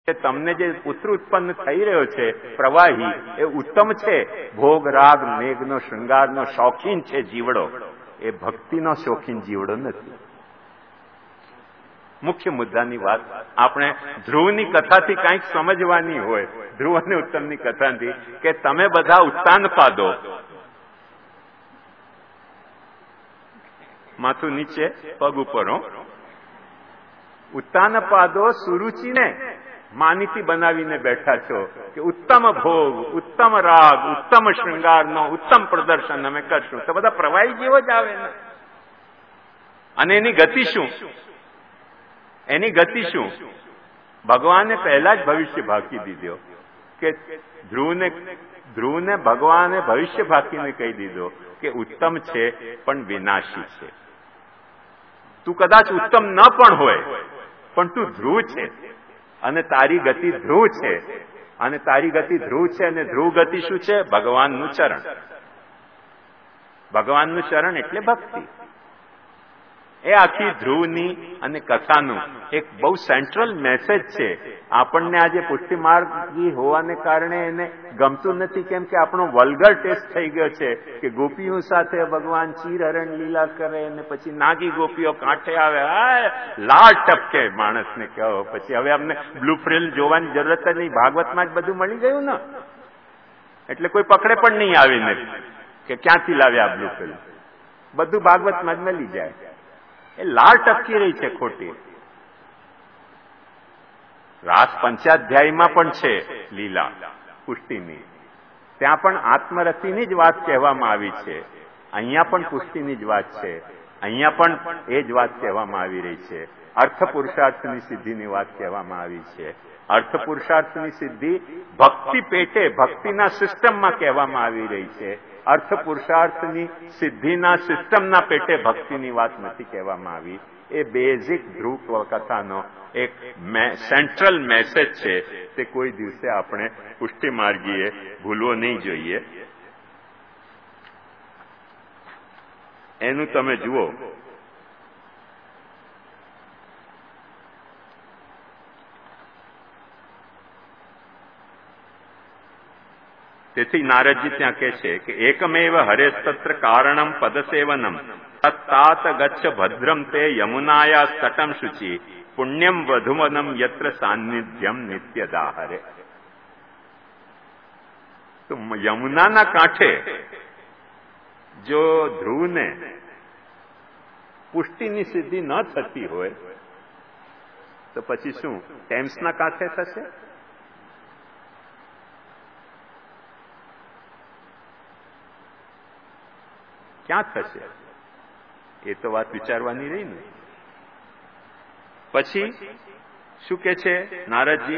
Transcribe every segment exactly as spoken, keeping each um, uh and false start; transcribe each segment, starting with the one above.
કે તમને જે પુત્ર ઉત્પન્ન થઈ રહ્યો છે પ્રવાહી, એ ઉત્તમ છે. ભોગ રાગ મેઘનો શૃંગારનો શોખીન છે જીવડો, એ ભક્તિનો શોખીન જીવડો નથી. મુખ્ય મુદ્દાની વાત આપણે ધ્રુવની કથાથી કંઈક સમજવાની હોય, ધ્રુવ અને ઉત્તમની કથાથી, કે તમે બધા ઉત્તાનપાદો, માથું નીચે પગ ઉપર હો, ઉત્તાનપાદો સુરુચિને માનીતી બનાવીને બેઠા છો કે ઉત્તમ ભોગ, ઉત્તમ રાગ, ઉત્તમ શૃંગારનો ઉત્તમ પ્રદર્શન અમે કરશું. તો બધા પ્રવાહી જેવો જ આવે ને. અને એની ગતિ શું? એની ગતિ શું? ભગવાને પહેલા જ ભવિષ્ય ભાકી દીધો કે ધ્રુવને ધ્રુવને ભગવાને ભવિષ્ય ભાકીને કહી દીધો કે ઉત્તમ છે પણ વિનાશી છે. તું કદાચ ઉત્તમ ન પણ હોય, પણ તું ધ્રુવ છે અને તારી ગતિ ધ્રુવ છે, અને તારી ગતિ ધ્રુવ છે. અને ધ્રુવ ગતિ શું છે? ભગવાનનું ચરણ. ભગવાનનું ચરણ એટલે ભક્તિ. એ આખી ધ્રુવની અને કથાનું એક બહુ સેન્ટ્રલ મેસેજ છે. આપણને આજે પુષ્ટિ માર્ગી હોવાને કારણે એને ગમતું નથી, કેમ કે આપણો વલ્ગર ટેસ્ટ થઈ ગયો છે કે ગોપીઓ સાથે ભગવાન ચીરહરણ લીલા કરે અને પછી નાગી ગોપીઓ કાંઠે આવે, હાય લાળ ટપકે માણસને કહો. પછી હવે અમને બ્લુ ફ્રિલ જોવાની જરૂરત જ નહીં, ભાગવતમાં જ બધું મળી ગયું ને, એટલે કોઈ પકડે પણ નહીં આવીને કે ક્યાંથી લાવ્યા બ્લુ ફ્રિલ. બધું ભાગવતમાં જ મળી જાય. એ લાળ ટપકી રહી છે ખોટી. રાસ પંચાધ્યાયમાં પણ છે લીલા પુષ્ટિની, ત્યાં પણ આત્મરતિની જ વાત કહેવામાં આવી છે. અહીંયા પણ પુષ્ટિની જ વાત છે. અહીંયા પણ એ જ વાત કહેવામાં આવી રહી છે. અર્થ પુરુષાર્થની સિદ્ધિની વાત કહેવામાં આવી છે. અર્થ પુરુષાર્થની સિદ્ધિ ભક્તિ પેટે, ભક્તિના સિસ્ટમમાં કહેવામાં આવી રહી છે. અર્થ પુરુષાર્થની સિદ્ધિના સિસ્ટમના પેટે ભક્તિની વાત નથી કહેવામાં આવી. એ બેઝિક ધ્રુવ કથાનો એક સેન્ટ્રલ મેસેજ છે. તે કોઈ દિવસે આપણે પુષ્ટિ માર્ગીએ ભૂલવો નહીં જોઈએ. એનું તમે જુઓ. તેથી નારદજી ત્યાં કહે છે કે એકમેવ હરેસ્તત્ર કારણમ પદસેવનમ તત્તાત ગચ્છ ભદ્રમ તે યમુનાયા તટમ શુચિ પુણ્યમ વધુવનમ યત્ર સાન્નિધ્યમ નિત્યદા હરે. તો યમુનાના કાંઠે જો ધ્રુવને પુષ્ટિની સિદ્ધિ ન થતી હોય તો પછી શું ટેમ્સના કાંઠે થશે? ક્યાં થશે? એ તો વાત વિચારવાની રહી ને. પછી શું કે છે નારદજી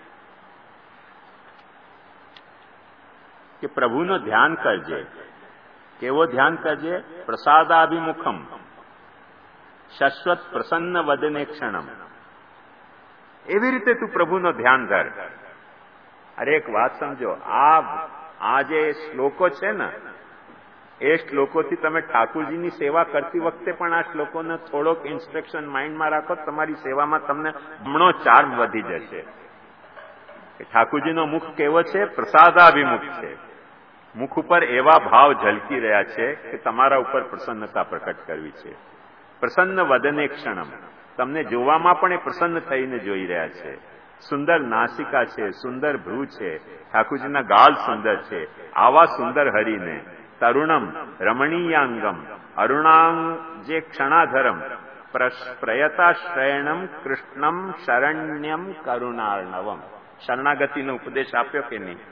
કે પ્રભુનો ધ્યાન કરજે. કેવો ધ્યાન કરજે? પ્રસાદાભિમુખમ શાશ્વત પ્રસન્ન વદને ક્ષણમ. એવી રીતે તું પ્રભુનો ધ્યાન ધર. અરે એક વાત સમજો, આ આ જે શ્લોકો છે ને, એ શ્લોકોથી તમે ઠાકુરજીની સેવા કરતી વખતે પણ આ શ્લોકોને થોડોક ઇન્સ્ટ્રક્શન માઇન્ડમાં રાખો, તમારી સેવામાં તમને ઘણો ચાર્મ વધી જશે. કે ઠાકુરજીનો મુખ કેવો છે? પ્રસાદાભિમુખ છે. મુખ ઉપર એવા ભાવ ઝલકી રહ્યા છે કે તમારા ઉપર પ્રસન્નતા પ્રકટ કરવી છે. પ્રસન્ન વદને ક્ષણમ. તમને જોવામાં પણ એ પ્રસન્ન થઈને જોઈ રહ્યા છે. સુંદર નાસિકા છે, સુંદર ભ્રૂ છે, ઠાકુરજીના ગાલ સુંદર છે. આવા સુંદર હરિને તરુણમ રમણીયાંગમ અરુણાંગ જે ક્ષણાધરમ પ્રયતાશ્રયણમ કૃષ્ણમ શરણ્યમ કરુણાર્ણવમ. શરણાગતિનો ઉપદેશ આપ્યો કે નહીં?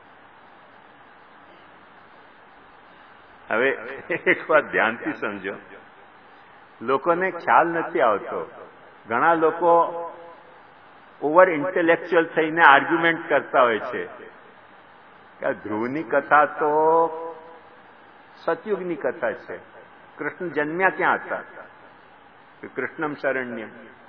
હવે એક વાત ધ્યાનથી સમજો. લોકોને ખ્યાલ નથી આવતો. ઘણા લોકો ઓવર ઇન્ટેલેક્ચ્યુઅલ થઈને આર્ગ્યુમેન્ટ કરતા હોય છે કે ધ્રુવની કથા તો સતયુગની કથા છે. કૃષ્ણ જન્મ્યા ક્યાં હતા? કૃષ્ણમ શરણ્યમ.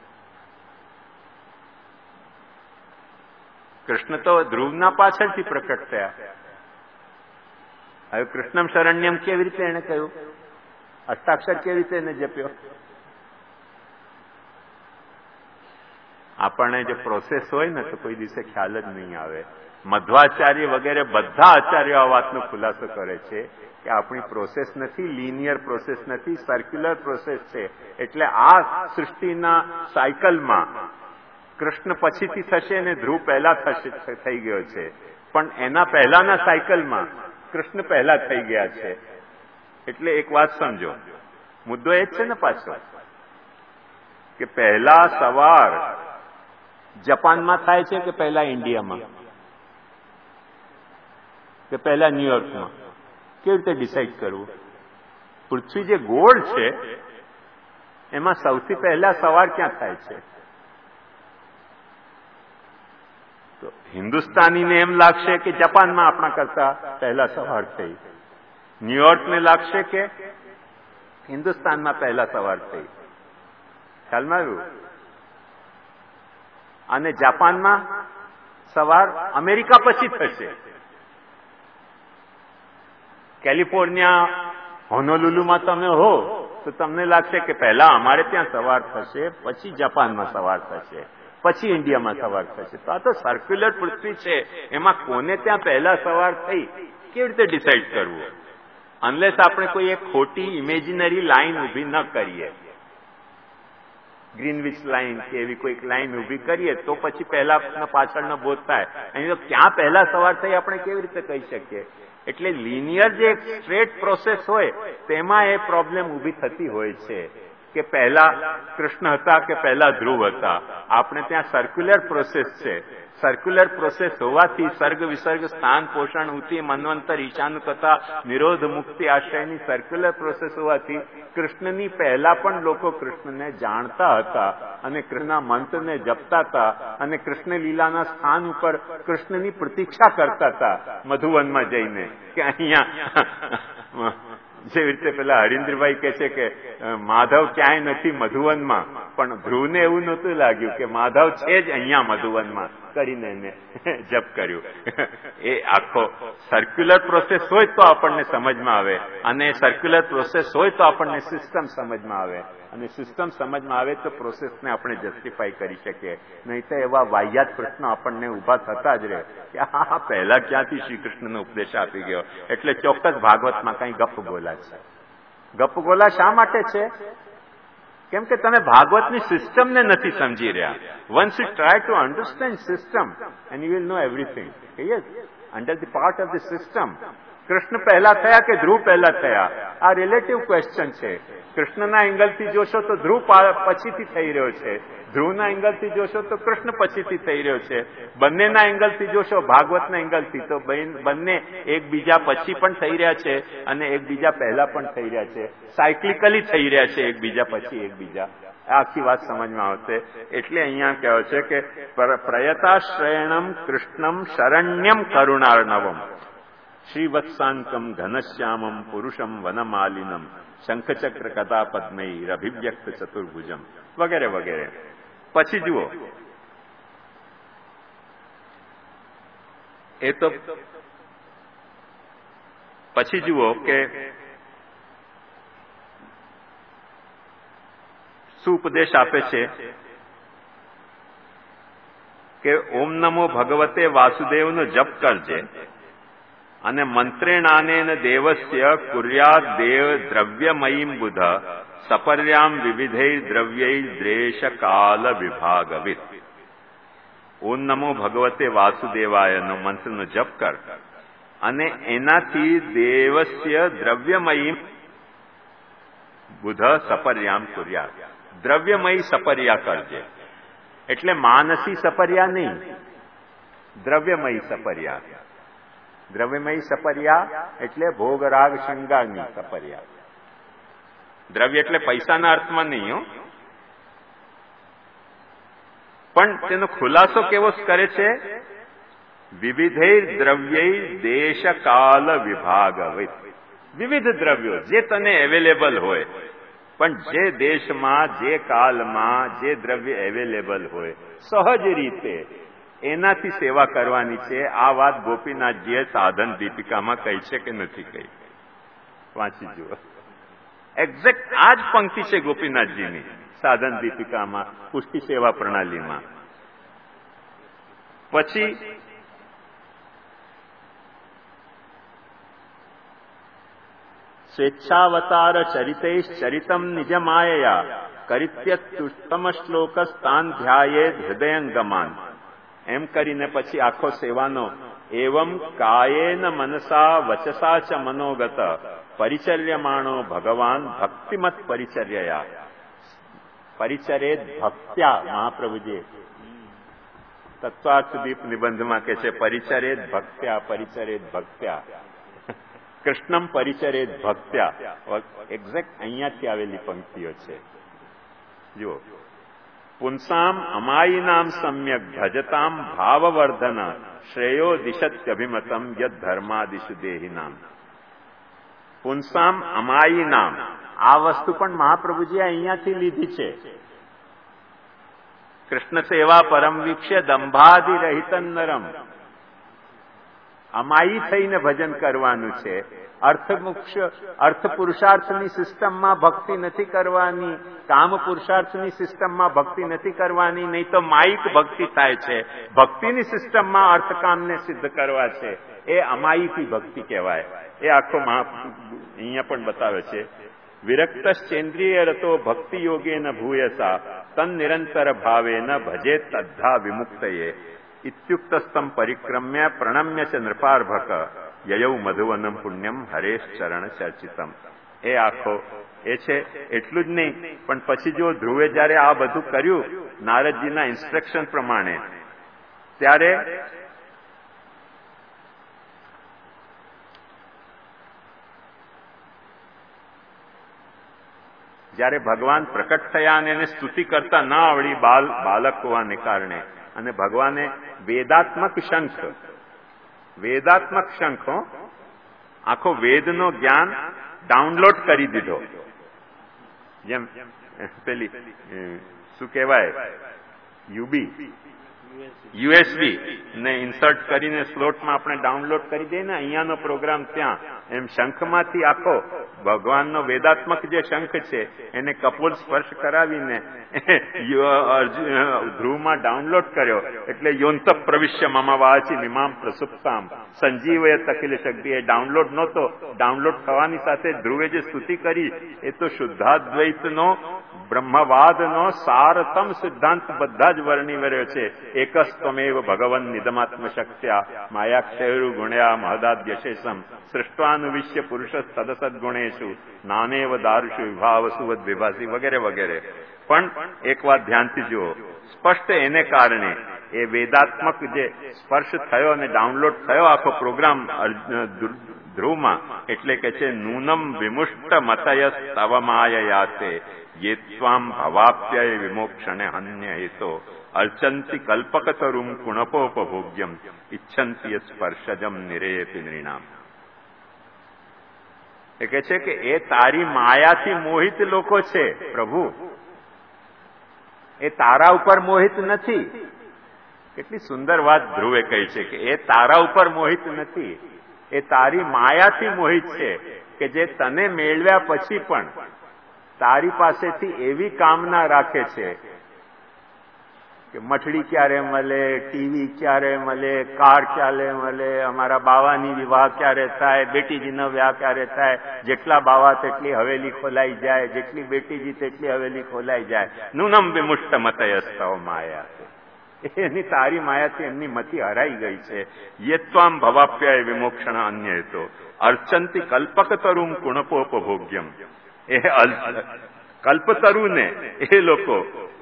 કૃષ્ણ તો ધ્રુવના પાછળથી પ્રકટ થયા. હવે કૃષ્ણમ શરણ્યમ કેવી રીતે એને કહ્યું? અષ્ટાક્ષર કેવી રીતે એને જપ્યો? આપણને જે પ્રોસેસ હોય ને તો કોઈ દિવસે ખ્યાલ જ નહીં આવે. મધ્વાચાર્ય વગેરે બધા આચાર્યો આ વાતનો ખુલાસો કરે છે કે આપણી પ્રોસેસ નથી, લિનિયર પ્રોસેસ નથી, સર્ક્યુલર પ્રોસેસ છે. એટલે આ સૃષ્ટિના સાયકલમાં કૃષ્ણ પછીથી થશે અને ધ્રુવ પહેલા થશે થઈ ગયો છે, પણ એના પહેલાના સાયકલમાં કૃષ્ણ પહેલા થઈ ગયા છે. એટલે એક વાત સમજો, મુદ્દો એ જ છે ને પાછો કે પહેલા સવાર જાપાનમાં થાય છે કે પહેલા ઇન્ડિયામાં કે પહેલા ન્યુયોર્કમાં? કેવી રીતે ડિસાઇડ કરવું? પૃથ્વી જે ગોળ છે એમાં સૌથી પહેલા સવાર ક્યાં થાય છે? તો હિન્દુસ્તાનીને એમ લાગશે કે જાપાનમાં આપણા કરતા પહેલા સવાર થઈ, ન્યુયોર્કને લાગશે કે હિન્દુસ્તાનમાં પહેલા સવાર થઈ. ખ્યાલમાં આવ્યું? અને જાપાનમાં સવાર અમેરિકા પછી થશે. કેલિફોર્નિયા હોનોલુલુમાં તમે હો તો તમને લાગશે કે પહેલા અમારે ત્યાં સવાર થશે, પછી જાપાનમાં સવાર થશે, પછી ઇન્ડિયામાં સવાર થશે. તો આ તો સર્ક્યુલર પૃથ્વી છે, એમાં કોને ત્યાં પહેલા સવાર થઈ કેવી રીતે ડિસાઇડ કરવું? અનલેસ આપણે કોઈ એક ખોટી ઇમેજિનરી લાઈન ઉભી ન કરીએ, ગ્રીનવિચ લાઈન કે એવી કોઈક લાઈન ઉભી કરીએ તો પછી પહેલા પાછળનો બોધ થાય. અહીં તો ક્યાં પહેલા સવાર થઈ આપણે કેવી રીતે કહી શકીએ? એટલે લિનિયર જે એક સ્ટ્રેટ પ્રોસેસ હોય તેમાં એ પ્રોબ્લેમ ઉભી થતી હોય છે કે પહેલા કૃષ્ણ હતા કે પહેલા ધ્રુવ હતા. આપણે ત્યાં સર્ક્યુલર પ્રોસેસ છે. સર્ક્યુલર પ્રોસેસ હોવાથી સર્ગ વિસર્ગ સ્થાન પોષણ ઉતિ મન્વંતર ઈશાન કથા નિરોધ મુક્તિ આશ્રયની સર્ક્યુલર પ્રોસેસ હોવાથી કૃષ્ણની પહેલા પણ લોકો કૃષ્ણને જાણતા હતા અને કૃષ્ણના મંત્રને જપતા હતા અને કૃષ્ણ લીલાના સ્થાન ઉપર કૃષ્ણની પ્રતીક્ષા કરતા હતા મધુવનમાં જઈને કે અહીંયા જેવી રીતે પેલા હરીન્દ્રભાઈ કે છે કે માધવ ક્યાંય નથી મધુવનમાં, પણ ધ્રુવને એવું નહોતું લાગ્યું કે માધવ છે જ અહીંયા મધુવનમાં કરીને એને જપ કર્યું. એ આખો સર્ક્યુલર પ્રોસેસ હોય તો આપણને સમજમાં આવે, અને સર્ક્યુલર પ્રોસેસ હોય તો આપણને સિસ્ટમ સમજમાં આવે, અને સિસ્ટમ સમજમાં આવે તો પ્રોસેસને આપણે જસ્ટિફાઈ કરી શકીએ. નહીં તો એવા વાહિયાત પ્રશ્નો આપણને ઉભા થતા જ રહે કે હા પહેલા ક્યાંથી શ્રી કૃષ્ણનો ઉપદેશ આપી ગયો. એટલે ચોક્કસ ભાગવતમાં કઈ ગપ બોલા છે. ગપ બોલા શા માટે છે? કેમ કે તમે ભાગવતની સિસ્ટમને નથી સમજી રહ્યા. Once you try to understand system and you will know everything. Yes, under the part of the system Krishna પહેલા થયા કે ધ્રુવ પહેલા થયા? આ રિલેટિવ ક્વેશ્ચન છે. કૃષ્ણના એંગલથી જોશો તો ધ્રુવ પછીથી થઈ રહ્યો છે, ધ્રુવના એંગલથી જોશો તો કૃષ્ણ પછીથી થઈ રહ્યો છે. બંનેના એંગલથી જોશો ભાગવતના એંગલથી તો બંને એકબીજા પછી પણ થઈ રહ્યા છે અને એકબીજા પહેલા પણ થઈ રહ્યા છે. સાયક્લિકલી થઈ રહ્યા છે એકબીજા પછી એકબીજા. આખી વાત સમજમાં આવશે. એટલે અહીંયા કહે છે કે પ્રયતાશ્રયણમ કૃષ્ણમ શરણ્યમ કરુણાર્ણવમ શ્રીવત્સાંકમ ઘનશ્યામમ પુરુષમ વનમાલિનમ શંખચક્ર કથા પદ્મૈ અભિવ્યક્ત ચતુર્ભુજમ વગેરે વગેરે. પછી જુઓ, એ તો પછી જુઓ કે શું ઉપદેશ આપે છે કે ઓમ નમો ભગવતે વાસુદેવનો જપ કરજે અને મંત્રેણાનેન દેવસ્ય કુર્યાદ દેવ દ્રવ્યમયીમ બુધ સપર્યામ વિવિધૈ દ્રવ્યૈ દ્રેશ કાલ વિભાગવિત. ઓમ નમો ભગવતે વાસુદેવાયનો મંત્રનો જપ કર અને એનાથી દેવસ્ય દ્રવ્યમયીમ બુધ સપર્યામ કુર્યાદ. દ્રવ્યમયી સપર્યા કરજે. એટલે માનસી સપર્યા નહીં, દ્રવ્યમયી સપર્યા. દ્રવ્યમયી સપર્યા એટલે ભોગરાગ શૃંગારની સપર્યા. દ્રવ્ય એટલે પૈસાના અર્થમાં નહીં હો, પણ તેનો ખુલાસો કેવો કરે છે? વિવિધૈ દ્રવ્યૈ દેશ કાલ વિભાગવિત. વિવિધ દ્રવ્યો જે તને અવેલેબલ હોય, પણ જે દેશમાં જે કાલમાં જે દ્રવ્ય અવેલેબલ હોય સહજ રીતે એનાથી સેવા કરવાની છે. આ વાત ગોપીનાથજીએ સાધન દીપિકામાં કહી છે કે નથી કહી? વાંચી જુઓ. એક્ઝેક્ટ આ જ પંક્તિ છે ગોપીનાથજીની સાધન દીપિકામાં પુષ્ટિ સેવા પ્રણાલીમાં પછી સ્વેચ્છાવતાર ચરિતૈશ ચરિતમ નિજમાયયા કરિત્યુત્તમ શ્લોક સ્થાન ધ્યાયેદ હૃદયંગમાન. એમ કરીને પછી આખો સેવાનો એવં કાયેન મનસા વચસા ચ મનોગત પરિચર્યમાણો ભગવાન ભક્તિમત પરિચર્યયા. પરિચરેદ ભક્ત્યા. મહાપ્રભુજી તત્વાર્થ દીપ નિબંધમાં કે છે પરિચરેદ ભક્ત્યા, પરિચરેદ ભક્ત્યા, કૃષ્ણમ પરિચરેદ ભક્ત્યા. એક્ઝેક્ટ અહીંયાથી આવેલી પંક્તિઓ છે. જુઓ, પુંસામ અમાયીનામ સમ્યક ભજતામ ભાવવર્ધન શ્રેયો દિશત્યભિમતમ યદ ધર્માદિશુ દેહિનામ. પુંસામ અમાયીનામ, આ વસ્તુ પણ મહાપ્રભુજીએ અહીંયાથી લીધી છે. કૃષ્ણ સેવા પરમ વીક્ષ્ય દંભાદિ રહિતન નરમ. અમાયી થઈને ભજન કરવાનું છે. અર્થ મુખ્ય અર્થ પુરુષાર્થની સિસ્ટમમાં ભક્તિ નથી કરવાની, કામ પુરુષાર્થની સિસ્ટમમાં ભક્તિ નથી કરવાની, નહીં તો માયિક ભક્તિ થાય છે. ભક્તિની સિસ્ટમમાં અર્થકામને સિદ્ધ કરવા છે, એ અમાયીથી ભક્તિ કહેવાય. એ આખો અહીંયા પણ બતાવે છે. વિરક્તશ્ચેન્દ્રિય રતો ભક્તિ યોગેન ભૂયસા તન નિરંતર ભાવેન ભજે તદ્ધા વિમુક્તયે ઇત્યુક્તસ્તમ પરિક્રમ્ય પ્રણમ્ય ચ નૃપાર્ભક યયૌ મધુવનમ પુણ્યમ હરેશ ચરણ ચર્ચિતમ. એ આખો એ છે. એટલું જ નહીં, પણ પછી જો ધ્રુવે જયારે આ બધું કર્યું નારદજીના ઇન્સ્ટ્રક્શન પ્રમાણે, ત્યારે જયારે ભગવાન પ્રકટ થયા અને એને સ્તુતિ કરતા ના આવડી બાલ બાલક હોવાને કારણે, અને ભગવાને વેદાત્મક શંખ વેદાત્મક શંખો આખો વેદનો જ્ઞાન ડાઉનલોડ કરી દીધો. જેમ પેલી શું કહેવાય યુબી યુએસબી ને ઇન્સર્ટ કરીને સ્લોટમાં આપણે ડાઉનલોડ કરી દઈએ ને અહીંયાનો પ્રોગ્રામ ત્યાં, એમ શંખમાંથી આખો ભગવાનનો વેદાત્મક જે શંખ છે એને કપોલ સ્પર્શ કરાવીને ધ્રુવમાં ડાઉનલોડ કર્યો. એટલે યોંત પ્રવિશ્ય મમા વાચી નિમામ પ્રસુપ્તામ સંજીવય તકિલ શક્તિ. એ ડાઉનલોડ નહોતો, ડાઉનલોડ થવાની સાથે ધ્રુવે જે સ્તુતિ કરી એ તો શુદ્ધાદ્વૈતનો બ્રહ્મવાદનો સારતમ સિદ્ધાંત બધા જ વર્ણી વર્યો છે. એકસ્ત્વમેવ ભગવન નિદમાત્મ શક્ત્યા માયાક્ષયરુ ગુણ્યા મહદાદ્યશેષમ સૃષ્ટાનુવિશ્ય પુરુષ સદસદગુણેશુ નાનેવ દારુષુ વિભાવસુવદ વિભાસી વગેરે વગેરે. પણ એક વાત ધ્યાનથી જુઓ, સ્પષ્ટ એને કારણે એ વેદાત્મક જે સ્પર્શ થયો અને ડાઉનલોડ થયો આખો પ્રોગ્રામ ધ્રુવમાં, એટલે કે છે નૂનમ વિમુષ્ટ મતય સ્તવમાયયાતે યે ત્વામ ભવાપ્ય વિમોક્ષણે હન્ય હેતો અર્ચંતિ કલ્પકતરુમ કુણપોપભોગ્યમ ઇચ્છંતિ સ્પર્શજમ નિરેયતિ નૃણામ. એ કે છે કે એ તારી માયાથી મોહિત લોકો છે પ્રભુ, એ તારા ઉપર મોહિત નથી. કેટલી સુંદર વાત ધ્રુવે કહી છે કે એ તારા ઉપર મોહિત નથી, એ તારી માયાથી મોહિત છે કે જે તને મેળવ્યા પછી પણ તારી પાસેથી એવી કામના રાખે છે કે મઠડી ક્યારે મળે, ટીવી ક્યારે મળે, કાર ક્યારે મળે, અમારા બાવાની વિવાહ ક્યારે થાય, બેટીજીનો વિવાહ ક્યારે થાય, જેટલા બાવા તેટલી હવેલી ખોલાઈ જાય, જેટલી બેટીજી તેટલી હવેલી ખોલાઈ જાય. નૂનમ વિમુષ્ટ મતયસ્તવ માયા. એની તારી માયાથી એમની મતિ હરાઈ ગઈ છે. યત્વામ ભવાપ્યાય વિમોક્ષણ અન્ય તો અર્ચંતિ કલ્પકતરુમ કુણપોપભોગ્યમ. એ કલ્પતરુને એ લોકો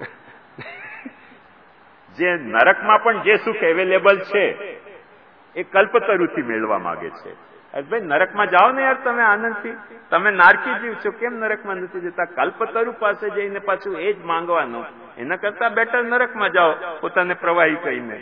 જે નરકમાં પણ જે સુખ અવેલેબલ છે એ કલ્પતરુથી મેળવા માંગે છે. ભાઈ નરકમાં જાઓ ને યાર તમે આનંદથી, તમે નારકી જીવ છો, કેમ નરકમાં નથી જતા? કલ્પતરુ પાસે જઈને પાછું એ જ માંગવાનું. એના કરતા બેટર નરકમાં જાઓ પોતાને પ્રવાહી કહીને.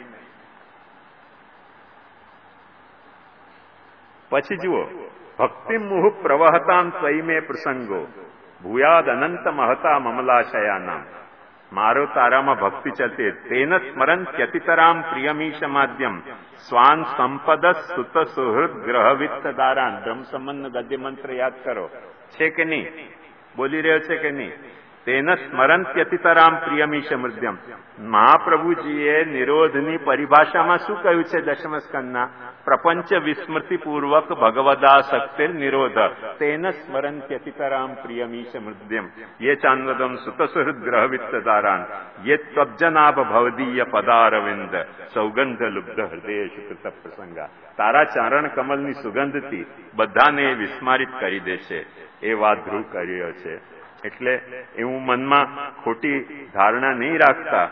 પછી જુઓ, ભક્તિ મુહ પ્રવહતામ ત્વયિમે પ્રસંગો ભૂયાદ અનંત મહતા મમલાશયાનામ. મારો તારામાં ભક્તિ ચલતે તેન સ્મરણ ત્યતિતરામ પ્રિયમીશ માધ્યમ સ્વાન સંપદ સુત સુહૃદ ગ્રહ વિત્ત દારાન. બ્રહ્મ સંબંધ ગદ્ય મંત્ર યાદ કરો, છે કે નહીં? બોલી રહ્યો છે કે નહીં? તેન સ્મરંત્યતિતરામ પ્રિયમીશ મૃદ્યમ. મહાપ્રભુજીએ નિરોધની પરિભાષામાં શું કહ્યું છે દશમ સ્કંદના? પ્રપંચ વિસ્મૃતિપૂર્વક ભગવદાસક્તિર નિરોધ તેન સ્મરંત્યતિતરામ પ્રિયમીશ મૃદ્યમ યે ચાન્વદમ સુતસુહૃદ ગ્રહવિત્તદારાન યે ત્વજ્જનાભ ભવદીય પદારવિંદ સૌગંધ લુબ્ધ હૃદયેશુ કૃત પ્રસંગા. તારા ચારણ કમલની સુગંધથી બધાને વિસ્મારિત કરી દેશે. એ વાત ધ્રુવ કર્યો છે. એટલે એવું મનમાં ખોટી ધારણા નહીં રાખતા.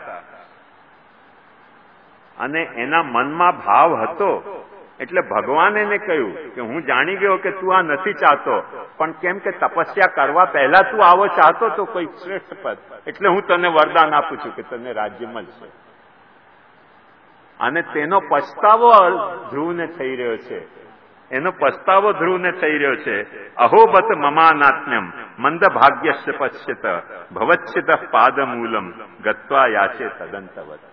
અને એના મનમાં ભાવ હતો એટલે ભગવાને એને કહ્યું કે હું જાણી ગયો કે તું આ નથી ચાહતો, પણ કેમ કે તપસ્યા કરવા પહેલા તું આવો ચાહતો તો કોઈ શ્રેષ્ઠ પદ, એટલે હું તને વરદાન આપું છું કે તને રાજ્ય મળશે. અને તેનો પછતાવો ધ્રુવને થઈ રહ્યો છે. એનો પસ્તાવો ધ્રુવને થઈ રહ્યો છે. અહોબત મમાનાત્મ્યમ મંદ ભાગ્યશ્ચ પશ્યત ભવચ્છિત પાદમૂલમ ગત્વા યાચે તદંતવત.